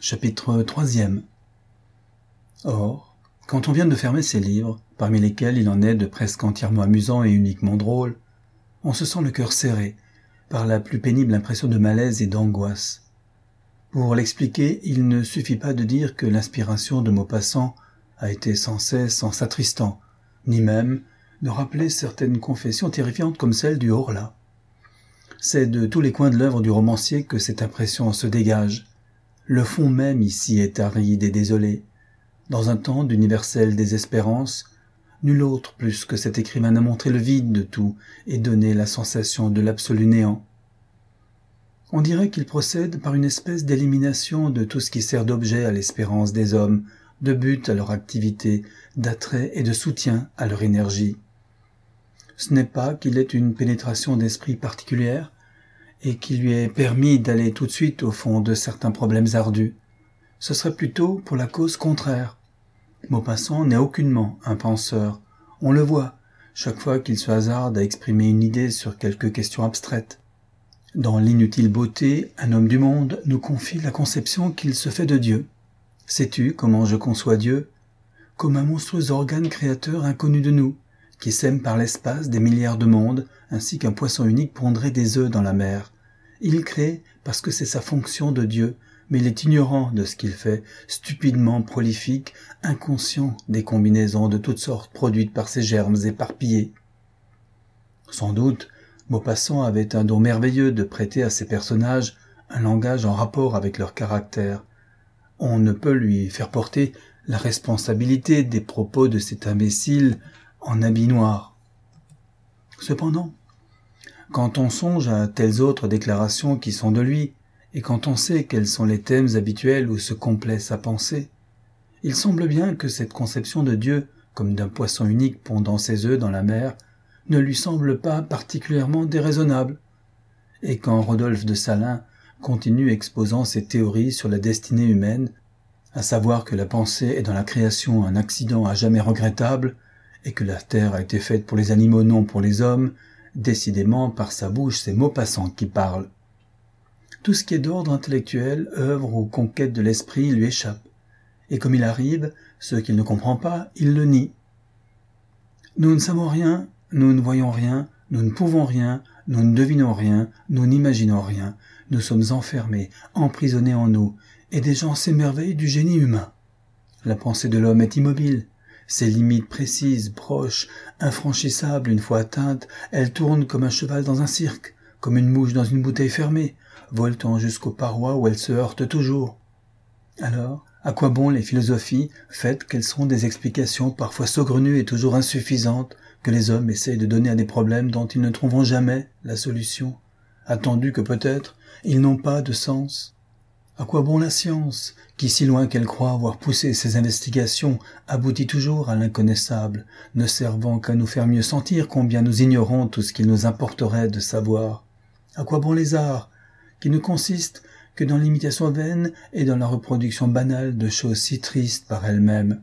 chapitre 3e. Or, quand on vient de fermer ces livres, parmi lesquels il en est de presque entièrement amusants et uniquement drôles, on se sent le cœur serré par la plus pénible impression de malaise et d'angoisse. Pour l'expliquer, il ne suffit pas de dire que l'inspiration de Maupassant a été sans cesse en s'attristant, ni même de rappeler certaines confessions terrifiantes comme celle du Horla. C'est de tous les coins de l'œuvre du romancier que cette impression se dégage. Le fond même ici est aride et désolé. Dans un temps d'universelle désespérance, nul autre plus que cet écrivain n'a montré le vide de tout et donné la sensation de l'absolu néant. On dirait qu'il procède par une espèce d'élimination de tout ce qui sert d'objet à l'espérance des hommes, de but à leur activité, d'attrait et de soutien à leur énergie. Ce n'est pas qu'il ait une pénétration d'esprit particulière et qui lui ait permis d'aller tout de suite au fond de certains problèmes ardus. Ce serait plutôt pour la cause contraire. Maupassant n'est aucunement un penseur. On le voit chaque fois qu'il se hasarde à exprimer une idée sur quelque question abstraite. Dans l'inutile beauté, un homme du monde nous confie la conception qu'il se fait de Dieu. Sais-tu comment je conçois Dieu ? Comme un monstrueux organe créateur inconnu de nous, qui sème par l'espace des milliards de mondes, ainsi qu'un poisson unique pondrait des œufs dans la mer. Il crée parce que c'est sa fonction de Dieu, mais il est ignorant de ce qu'il fait, stupidement prolifique, inconscient des combinaisons de toutes sortes produites par ses germes éparpillés. Sans doute, Maupassant avait un don merveilleux de prêter à ses personnages un langage en rapport avec leur caractère. On ne peut lui faire porter la responsabilité des propos de cet imbécile en habit noir. Cependant, quand on songe à telles autres déclarations qui sont de lui, et quand on sait quels sont les thèmes habituels où se complaît sa pensée, il semble bien que cette conception de Dieu, comme d'un poisson unique pondant ses œufs dans la mer, ne lui semble pas particulièrement déraisonnable. Et quand Rodolphe de Salins continue exposant ses théories sur la destinée humaine, à savoir que la pensée est dans la création un accident à jamais regrettable, et que la terre a été faite pour les animaux, non pour les hommes, décidément par sa bouche c'est Maupassant qui parle. Tout ce qui est d'ordre intellectuel, œuvre ou conquête de l'esprit lui échappe, et comme il arrive, ce qu'il ne comprend pas, il le nie. Nous ne savons rien, nous ne voyons rien, nous ne pouvons rien, nous ne devinons rien, nous n'imaginons rien, nous sommes enfermés, emprisonnés en nous, et des gens s'émerveillent du génie humain. La pensée de l'homme est immobile, ses limites précises, proches, infranchissables une fois atteintes, elles tournent comme un cheval dans un cirque, comme une mouche dans une bouteille fermée, voltant jusqu'aux parois où elles se heurtent toujours. Alors, à quoi bon les philosophies, faites qu'elles sont des explications parfois saugrenues et toujours insuffisantes, que les hommes essayent de donner à des problèmes dont ils ne trouveront jamais la solution, attendu que peut-être ils n'ont pas de sens. À quoi bon la science, qui, si loin qu'elle croit avoir poussé ses investigations, aboutit toujours à l'inconnaissable, ne servant qu'à nous faire mieux sentir combien nous ignorons tout ce qu'il nous importerait de savoir. À quoi bon les arts, qui ne consistent que dans l'imitation vaine et dans la reproduction banale de choses si tristes par elles-mêmes.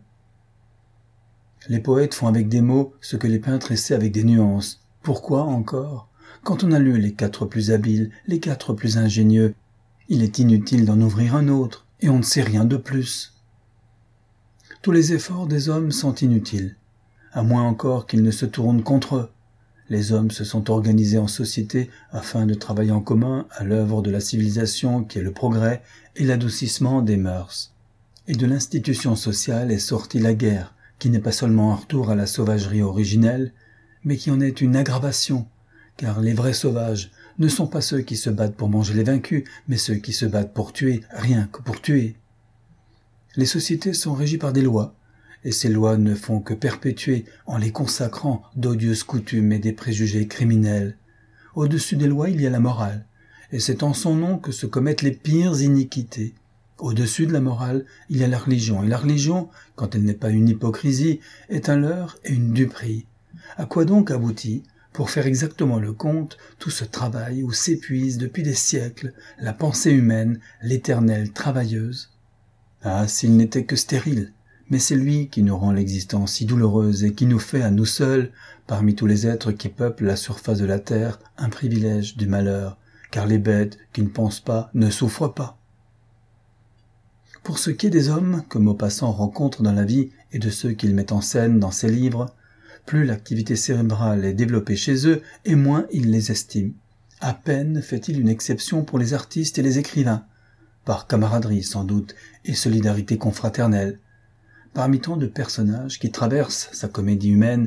Les poètes font avec des mots ce que les peintres essaient avec des nuances. Pourquoi encore ? Quand on a lu les 4 plus habiles, les 4 plus ingénieux, il est inutile d'en ouvrir un autre, et on ne sait rien de plus. Tous les efforts des hommes sont inutiles, à moins encore qu'ils ne se tournent contre eux. Les hommes se sont organisés en société afin de travailler en commun à l'œuvre de la civilisation qui est le progrès et l'adoucissement des mœurs. Et de l'institution sociale est sortie la guerre, qui n'est pas seulement un retour à la sauvagerie originelle, mais qui en est une aggravation, car les vrais sauvages ne sont pas ceux qui se battent pour manger les vaincus, mais ceux qui se battent pour tuer, rien que pour tuer. Les sociétés sont régies par des lois, et ces lois ne font que perpétuer, en les consacrant, d'odieuses coutumes et des préjugés criminels. Au-dessus des lois, il y a la morale, et c'est en son nom que se commettent les pires iniquités. Au-dessus de la morale, il y a la religion, et la religion, quand elle n'est pas une hypocrisie, est un leurre et une duperie. À quoi donc aboutit, pour faire exactement le compte, tout ce travail où s'épuise depuis des siècles la pensée humaine, l'éternelle travailleuse? Ah, s'il n'était que stérile, mais c'est lui qui nous rend l'existence si douloureuse et qui nous fait à nous seuls, parmi tous les êtres qui peuplent la surface de la terre, un privilège du malheur, car les bêtes qui ne pensent pas ne souffrent pas. Pour ce qui est des hommes que Maupassant rencontre dans la vie et de ceux qu'il met en scène dans ses livres, plus l'activité cérébrale est développée chez eux et moins il les estime. À peine fait-il une exception pour les artistes et les écrivains, par camaraderie sans doute et solidarité confraternelle. Parmi tant de personnages qui traversent sa comédie humaine,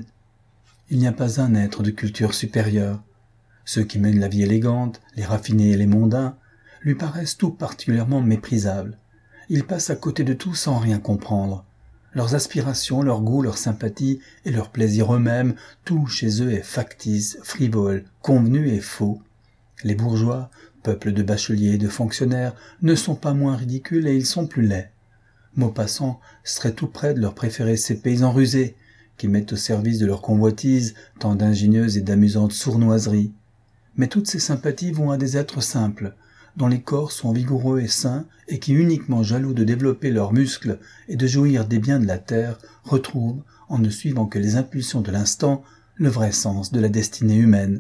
il n'y a pas un être de culture supérieure. Ceux qui mènent la vie élégante, les raffinés et les mondains, lui paraissent tout particulièrement méprisables. Ils passent à côté de tout sans rien comprendre. Leurs aspirations, leurs goûts, leurs sympathies et leurs plaisirs eux-mêmes, tout chez eux est factice, frivole, convenu et faux. Les bourgeois, peuple de bacheliers et de fonctionnaires, ne sont pas moins ridicules et ils sont plus laids. Maupassant serait tout près de leur préférer ces paysans rusés, qui mettent au service de leur convoitise tant d'ingénieuses et d'amusantes sournoiseries. Mais toutes ces sympathies vont à des êtres simples, dont les corps sont vigoureux et sains, et qui, uniquement jaloux de développer leurs muscles et de jouir des biens de la terre, retrouvent, en ne suivant que les impulsions de l'instant, le vrai sens de la destinée humaine.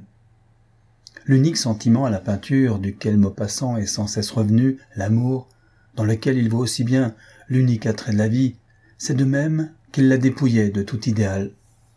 L'unique sentiment à la peinture duquel Maupassant est sans cesse revenu, l'amour, dans lequel il voit aussi bien l'unique attrait de la vie, c'est de même qu'il l'a dépouillé de tout idéal.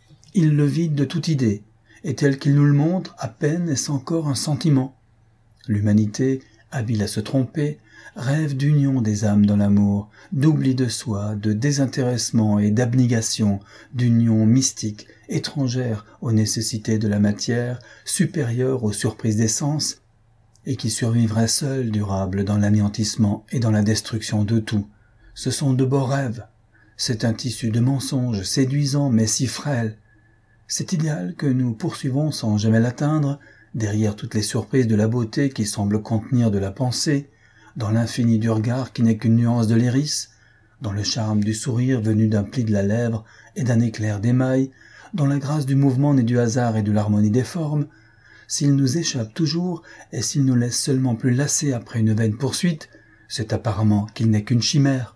Il le vide de toute idée, et tel qu'il nous le montre, à peine est-ce encore un sentiment. L'humanité, habile à se tromper, rêve d'union des âmes dans l'amour, d'oubli de soi, de désintéressement et d'abnégation, d'union mystique, étrangère aux nécessités de la matière, supérieure aux surprises des sens, et qui survivrait seule, durable, dans l'anéantissement et dans la destruction de tout. Ce sont de beaux rêves. C'est un tissu de mensonges séduisant mais si frêle. Cet idéal que nous poursuivons sans jamais l'atteindre, derrière toutes les surprises de la beauté qui semblent contenir de la pensée, dans l'infini du regard qui n'est qu'une nuance de l'iris, dans le charme du sourire venu d'un pli de la lèvre et d'un éclair d'émail, dans la grâce du mouvement né du hasard et de l'harmonie des formes, s'il nous échappe toujours et s'il nous laisse seulement plus lassés après une vaine poursuite, c'est apparemment qu'il n'est qu'une chimère.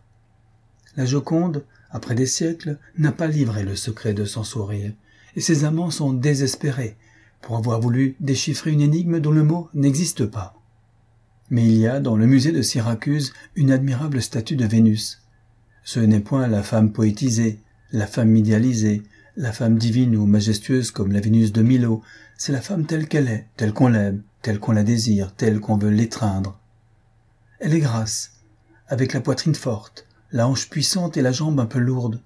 La Joconde, après des siècles, n'a pas livré le secret de son sourire, et ses amants sont désespérés pour avoir voulu déchiffrer une énigme dont le mot n'existe pas. Mais il y a dans le musée de Syracuse une admirable statue de Vénus. Ce n'est point la femme poétisée, la femme idéalisée, la femme divine ou majestueuse comme la Vénus de Milo, c'est la femme telle qu'elle est, telle qu'on l'aime, telle qu'on la désire, telle qu'on veut l'étreindre. Elle est grasse, avec la poitrine forte, la hanche puissante et la jambe un peu lourde.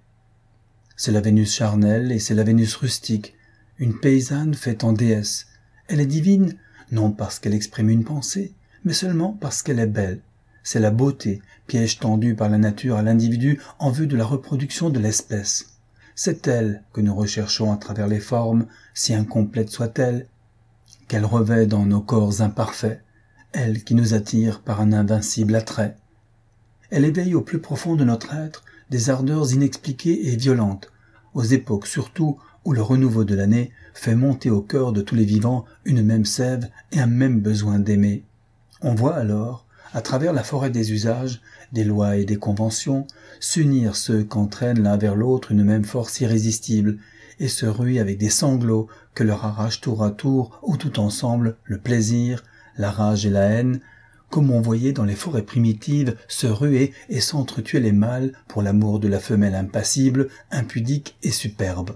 C'est la Vénus charnelle et c'est la Vénus rustique, une paysanne faite en déesse. Elle est divine, non parce qu'elle exprime une pensée, mais seulement parce qu'elle est belle. C'est la beauté, piège tendu par la nature à l'individu en vue de la reproduction de l'espèce. C'est elle que nous recherchons à travers les formes, si incomplètes soient-elles, qu'elle revêt dans nos corps imparfaits, elle qui nous attire par un invincible attrait. Elle éveille au plus profond de notre être des ardeurs inexpliquées et violentes, aux époques surtout où le renouveau de l'année fait monter au cœur de tous les vivants une même sève et un même besoin d'aimer. On voit alors, à travers la forêt des usages, des lois et des conventions, s'unir ceux qu'entraîne l'un vers l'autre une même force irrésistible, et se ruer avec des sanglots que leur arrachent tour à tour ou tout ensemble le plaisir, la rage et la haine, comme on voyait dans les forêts primitives se ruer et s'entretuer les mâles pour l'amour de la femelle impassible, impudique et superbe.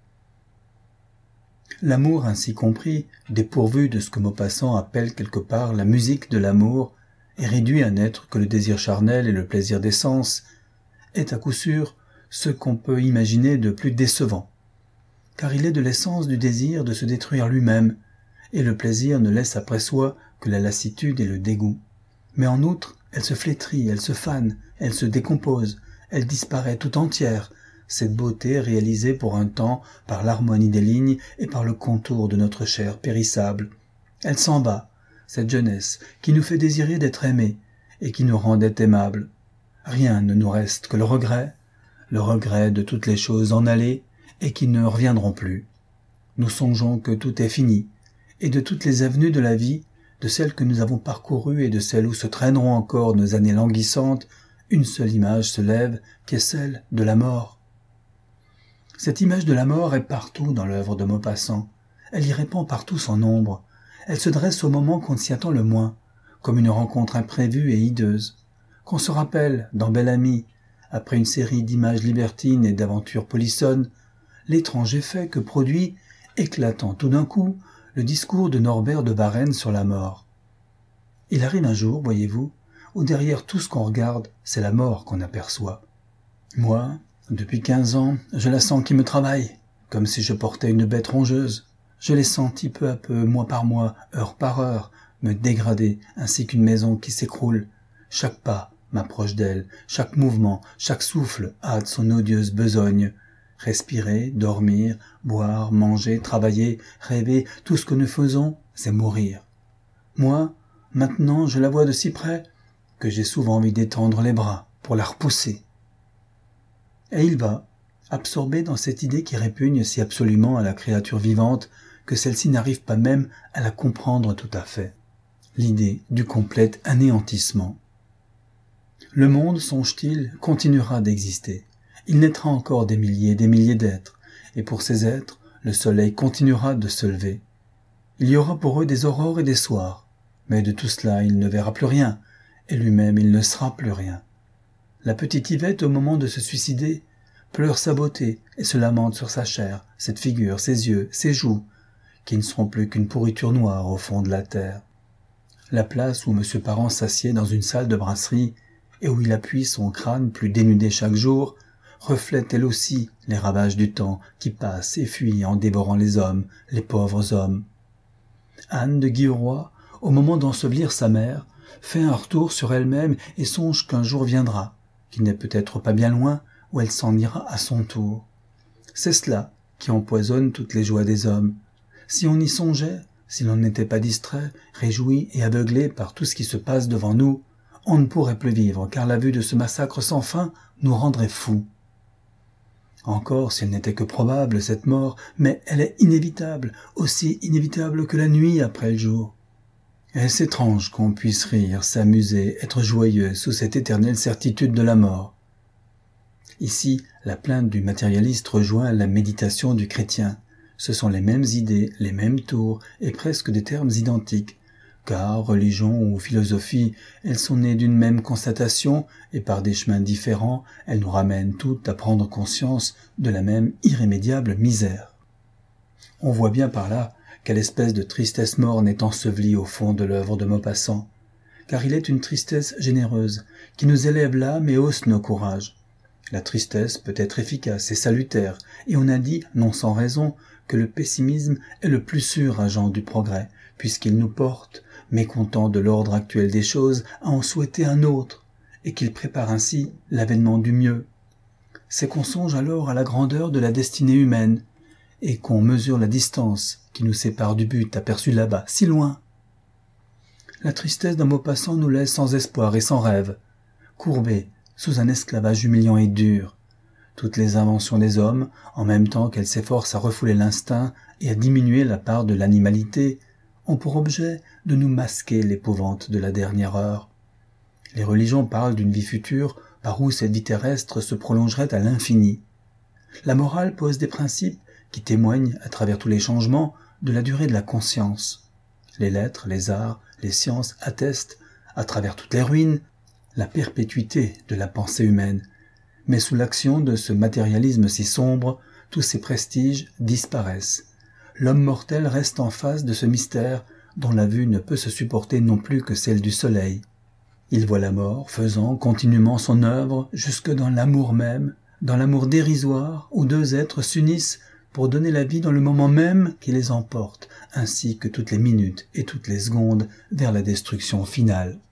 L'amour ainsi compris, dépourvu de ce que Maupassant appelle quelque part la musique de l'amour, et réduit à n'être que le désir charnel et le plaisir des sens, est à coup sûr ce qu'on peut imaginer de plus décevant, car il est de l'essence du désir de se détruire lui-même, et le plaisir ne laisse après soi que la lassitude et le dégoût. Mais en outre, elle se flétrit, elle se fane, elle se décompose, elle disparaît tout entière, cette beauté réalisée pour un temps par l'harmonie des lignes et par le contour de notre chair périssable. Elle s'en va, cette jeunesse qui nous fait désirer d'être aimés et qui nous rendait aimables. Rien ne nous reste que le regret de toutes les choses en allées et qui ne reviendront plus. Nous songeons que tout est fini, et de toutes les avenues de la vie, de celles que nous avons parcourues et de celles où se traîneront encore nos années languissantes, une seule image se lève, qui est celle de la mort. Cette image de la mort est partout dans l'œuvre de Maupassant. Elle y répand partout son ombre. Elle se dresse au moment qu'on s'y attend le moins, comme une rencontre imprévue et hideuse, qu'on se rappelle, dans Bel Ami, après une série d'images libertines et d'aventures polissonnes, l'étrange effet que produit, éclatant tout d'un coup, le discours de Norbert de Varenne sur la mort. Il arrive un jour, voyez-vous, où derrière tout ce qu'on regarde, c'est la mort qu'on aperçoit. Moi, depuis 15 ans, je la sens qui me travaille, comme si je portais une bête rongeuse. Je l'ai sentie peu à peu, mois par mois, heure par heure, me dégrader, ainsi qu'une maison qui s'écroule. Chaque pas m'approche d'elle, chaque mouvement, chaque souffle hâte son odieuse besogne. Respirer, dormir, boire, manger, travailler, rêver, tout ce que nous faisons, c'est mourir. Moi, maintenant, je la vois de si près que j'ai souvent envie d'étendre les bras pour la repousser. Et il va, absorbé dans cette idée qui répugne si absolument à la créature vivante que celle-ci n'arrive pas même à la comprendre tout à fait. L'idée du complet anéantissement. Le monde, songe-t-il, continuera d'exister. Il naîtra encore des milliers d'êtres, et pour ces êtres, le soleil continuera de se lever. Il y aura pour eux des aurores et des soirs, mais de tout cela il ne verra plus rien, et lui-même il ne sera plus rien. La petite Yvette, au moment de se suicider, pleure sa beauté et se lamente sur sa chair, cette figure, ses yeux, ses joues, qui ne seront plus qu'une pourriture noire au fond de la terre. La place où M. Parent s'assied dans une salle de brasserie et où il appuie son crâne plus dénudé chaque jour, reflète elle aussi les ravages du temps qui passe et fuit en dévorant les hommes, les pauvres hommes. Anne de Guilleroy, au moment d'ensevelir sa mère, fait un retour sur elle-même et songe qu'un jour viendra, qui n'est peut-être pas bien loin, où elle s'en ira à son tour. C'est cela qui empoisonne toutes les joies des hommes. Si on y songeait, si l'on n'était pas distrait, réjoui et aveuglé par tout ce qui se passe devant nous, on ne pourrait plus vivre, car la vue de ce massacre sans fin nous rendrait fous. Encore si elle n'était que probable, cette mort, mais elle est inévitable, aussi inévitable que la nuit après le jour. Est-ce étrange qu'on puisse rire, s'amuser, être joyeux sous cette éternelle certitude de la mort? Ici, la plainte du matérialiste rejoint la méditation du chrétien. Ce sont les mêmes idées, les mêmes tours, et presque des termes identiques, car, religion ou philosophie, elles sont nées d'une même constatation, et par des chemins différents, elles nous ramènent toutes à prendre conscience de la même irrémédiable misère. On voit bien par là quelle espèce de tristesse morne est ensevelie au fond de l'œuvre de Maupassant, car il est une tristesse généreuse, qui nous élève l'âme et hausse nos courages. La tristesse peut être efficace et salutaire, et on a dit, non sans raison, que le pessimisme est le plus sûr agent du progrès, puisqu'il nous porte, mécontents de l'ordre actuel des choses, à en souhaiter un autre, et qu'il prépare ainsi l'avènement du mieux. C'est qu'on songe alors à la grandeur de la destinée humaine, et qu'on mesure la distance qui nous sépare du but aperçu là-bas, si loin. La tristesse d'un Maupassant nous laisse sans espoir et sans rêve, courbés sous un esclavage humiliant et dur. Toutes les inventions des hommes, en même temps qu'elles s'efforcent à refouler l'instinct et à diminuer la part de l'animalité, ont pour objet de nous masquer l'épouvante de la dernière heure. Les religions parlent d'une vie future par où cette vie terrestre se prolongerait à l'infini. La morale pose des principes qui témoignent, à travers tous les changements, de la durée de la conscience. Les lettres, les arts, les sciences attestent, à travers toutes les ruines, la perpétuité de la pensée humaine. Mais sous l'action de ce matérialisme si sombre, tous ces prestiges disparaissent. L'homme mortel reste en face de ce mystère dont la vue ne peut se supporter non plus que celle du soleil. Il voit la mort faisant continuellement son œuvre jusque dans l'amour même, dans l'amour dérisoire où deux êtres s'unissent pour donner la vie dans le moment même qui les emporte, ainsi que toutes les minutes et toutes les secondes vers la destruction finale.